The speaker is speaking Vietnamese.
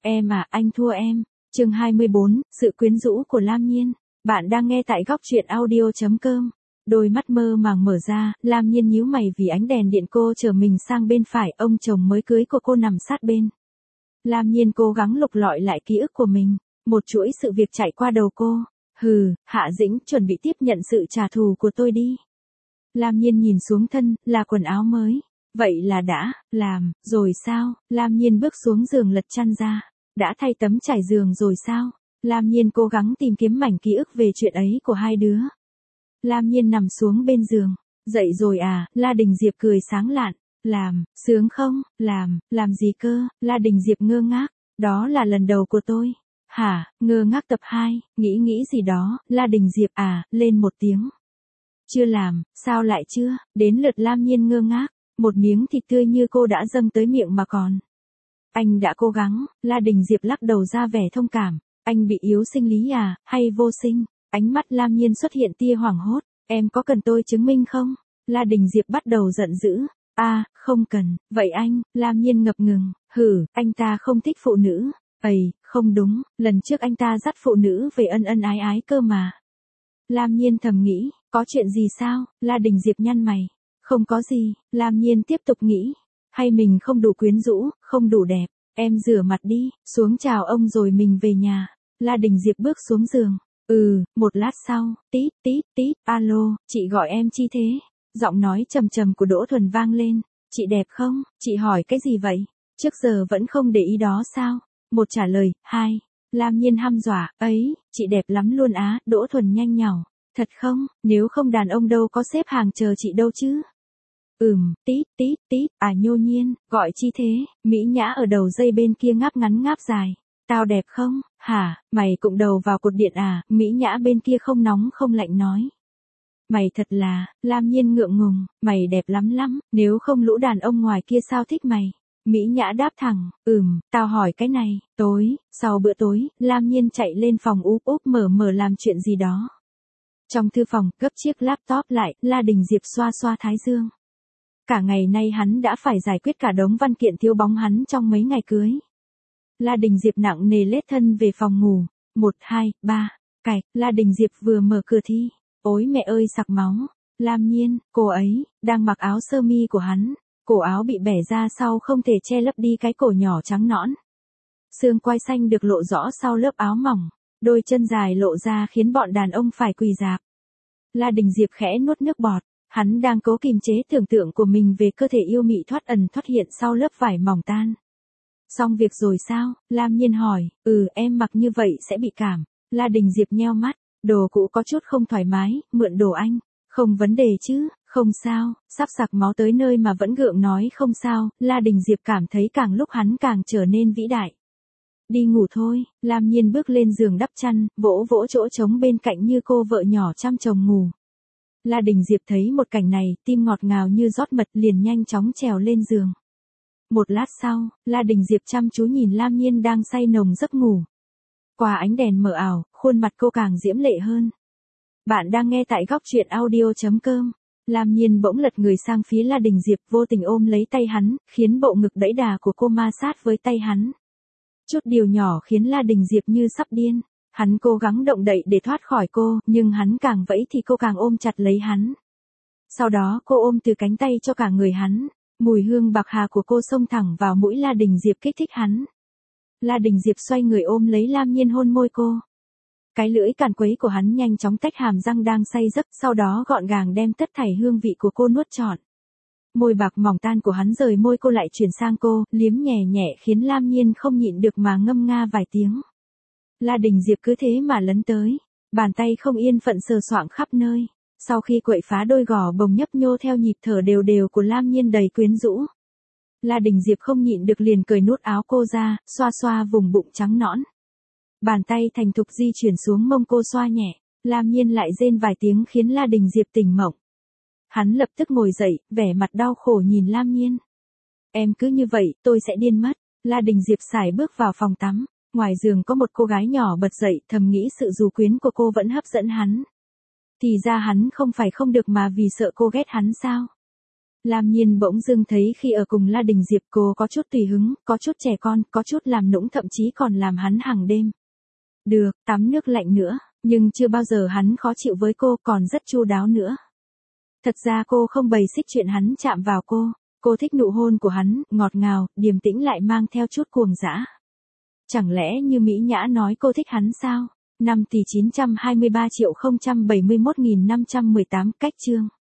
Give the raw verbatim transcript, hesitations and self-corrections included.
Em à, anh thua em. Chương hai mươi bốn, sự quyến rũ của Lam Nhiên. Bạn đang nghe tại góc truyện audio chấm com. Đôi mắt mơ màng mở ra, Lam Nhiên nhíu mày vì ánh đèn điện cô chở mình sang bên phải, ông chồng mới cưới của cô nằm sát bên. Lam Nhiên cố gắng lục lọi lại ký ức của mình, một chuỗi sự việc chạy qua đầu cô. Hừ, Hạ Dĩnh, chuẩn bị tiếp nhận sự trả thù của tôi đi. Lam Nhiên nhìn xuống thân, là quần áo mới. Vậy là đã, làm, rồi sao? Lam Nhiên bước xuống giường lật chăn ra. Đã thay tấm trải giường rồi sao? Lam Nhiên cố gắng tìm kiếm mảnh ký ức về chuyện ấy của hai đứa. Lam Nhiên nằm xuống bên giường. Dậy rồi à? La Đình Diệp cười sáng lạn. Làm, sướng không? Làm, làm gì cơ? La Đình Diệp ngơ ngác. Đó là lần đầu của tôi. Hả? Ngơ ngác tập hai, nghĩ nghĩ gì đó. La Đình Diệp à, lên một tiếng. Chưa làm, sao lại chưa? Đến lượt Lam Nhiên ngơ ngác. Một miếng thịt tươi như cô đã dâng tới miệng mà còn. Anh đã cố gắng. La Đình Diệp lắc đầu ra vẻ thông cảm. Anh bị yếu sinh lý à, hay vô sinh? Ánh mắt Lam Nhiên xuất hiện tia hoảng hốt. Em có cần tôi chứng minh không? La Đình Diệp bắt đầu giận dữ. À, không cần. Vậy anh? Lam Nhiên ngập ngừng. Hử, anh ta không thích phụ nữ. Ây, không đúng, lần trước anh ta dắt phụ nữ về ân ân ái ái cơ mà. Lam Nhiên thầm nghĩ, có chuyện gì sao? La Đình Diệp nhăn mày. Không có gì. Lam Nhiên tiếp tục nghĩ. Hay mình không đủ quyến rũ, không đủ đẹp. Em rửa mặt đi, xuống chào ông rồi mình về nhà. La Đình Diệp bước xuống giường. Ừ, một lát sau, tít tít tít, alo, chị gọi em chi thế? Giọng nói trầm trầm của Đỗ Thuần vang lên. Chị đẹp không? Chị hỏi cái gì vậy? Trước giờ vẫn không để ý đó sao? Một trả lời, hai. Lam Nhiên hăm dọa, ấy, chị đẹp lắm luôn á. Đỗ Thuần nhanh nhảu. Thật không? Nếu không đàn ông đâu có xếp hàng chờ chị đâu chứ. Ừm, tít tít tít, à Nhô Nhiên, gọi chi thế? Mỹ Nhã ở đầu dây bên kia ngáp ngắn ngáp dài. Tao đẹp không? Hả, mày cụng đầu vào cột điện à? Mỹ Nhã bên kia không nóng không lạnh nói. Mày thật là, Lam Nhiên ngượng ngùng, mày đẹp lắm lắm, nếu không lũ đàn ông ngoài kia sao thích mày? Mỹ Nhã đáp thẳng, ừm, tao hỏi cái này. Tối, sau bữa tối, Lam Nhiên chạy lên phòng úp úp mở mở làm chuyện gì đó. Trong thư phòng, gấp chiếc laptop lại, La Đình Diệp xoa xoa thái dương. Cả ngày nay hắn đã phải giải quyết cả đống văn kiện thiếu bóng hắn trong mấy ngày cưới. La Đình Diệp nặng nề lết thân về phòng ngủ. Một, hai, ba, cạch, La Đình Diệp vừa mở cửa thi. Ôi mẹ ơi sặc máu. Lam Nhiên, cô ấy, đang mặc áo sơ mi của hắn. Cổ áo bị bẻ ra sau không thể che lấp đi cái cổ nhỏ trắng nõn. Xương quai xanh được lộ rõ sau lớp áo mỏng. Đôi chân dài lộ ra khiến bọn đàn ông phải quỳ rạp. La Đình Diệp khẽ nuốt nước bọt. Hắn đang cố kiềm chế tưởng tượng của mình về cơ thể yêu mị thoát ẩn thoát hiện sau lớp vải mỏng tan. Xong việc rồi sao? Lam Nhiên hỏi. Ừ, em mặc như vậy sẽ bị cảm. La Đình Diệp nheo mắt. Đồ cũ có chút không thoải mái, mượn đồ anh. Không vấn đề chứ, không sao. Sắp sặc máu tới nơi mà vẫn gượng nói không sao. La Đình Diệp cảm thấy càng lúc hắn càng trở nên vĩ đại. Đi ngủ thôi. Lam Nhiên bước lên giường đắp chăn, vỗ vỗ chỗ trống bên cạnh như cô vợ nhỏ chăm chồng ngủ. La Đình Diệp thấy một cảnh này, tim ngọt ngào như rót mật liền nhanh chóng trèo lên giường. Một lát sau, La Đình Diệp chăm chú nhìn Lam Nhiên đang say nồng giấc ngủ. Qua ánh đèn mờ ảo, khuôn mặt cô càng diễm lệ hơn. Bạn đang nghe tại góc truyện audio chấm com. Lam Nhiên bỗng lật người sang phía La Đình Diệp vô tình ôm lấy tay hắn, khiến bộ ngực đẫy đà của cô ma sát với tay hắn. Chút điều nhỏ khiến La Đình Diệp như sắp điên. Hắn cố gắng động đậy để thoát khỏi cô, nhưng hắn càng vẫy thì cô càng ôm chặt lấy hắn. Sau đó cô ôm từ cánh tay cho cả người hắn. Mùi hương bạc hà của cô xông thẳng vào mũi La Đình Diệp kích thích hắn. La Đình Diệp xoay người ôm lấy Lam Nhiên hôn môi cô. Cái lưỡi càn quấy của hắn nhanh chóng tách hàm răng đang say giấc, sau đó gọn gàng đem tất thảy hương vị của cô nuốt trọn. Môi bạc mỏng tan của hắn rời môi cô lại chuyển sang cô, liếm nhẹ nhẹ khiến Lam Nhiên không nhịn được mà ngâm nga vài tiếng. La Đình Diệp cứ thế mà lấn tới, bàn tay không yên phận sờ soạng khắp nơi. Sau khi quậy phá đôi gò bồng nhấp nhô theo nhịp thở đều đều của Lam Nhiên đầy quyến rũ. La Đình Diệp không nhịn được liền cởi nút áo cô ra, xoa xoa vùng bụng trắng nõn. Bàn tay thành thục di chuyển xuống mông cô xoa nhẹ, Lam Nhiên lại rên vài tiếng khiến La Đình Diệp tỉnh mộng. Hắn lập tức ngồi dậy, vẻ mặt đau khổ nhìn Lam Nhiên. Em cứ như vậy, tôi sẽ điên mất. La Đình Diệp sải bước vào phòng tắm. Ngoài giường có một cô gái nhỏ bật dậy, thầm nghĩ sự dù quyến của cô vẫn hấp dẫn hắn. Thì ra hắn không phải không được mà vì sợ cô ghét hắn sao? Lam Nhiên bỗng dưng thấy khi ở cùng La Đình Diệp cô có chút tùy hứng, có chút trẻ con, có chút làm nũng thậm chí còn làm hắn hàng đêm. Được, tắm nước lạnh nữa, nhưng chưa bao giờ hắn khó chịu với cô, còn rất chu đáo nữa. Thật ra cô không bày xích chuyện hắn chạm vào cô, cô thích nụ hôn của hắn, ngọt ngào, điềm tĩnh lại mang theo chút cuồng dã. Chẳng lẽ như Mỹ Nhã nói cô thích hắn sao? năm tỷ chín trăm hai mươi ba triệu không trăm bảy mươi mốt nghìn năm trăm mười tám cách chương.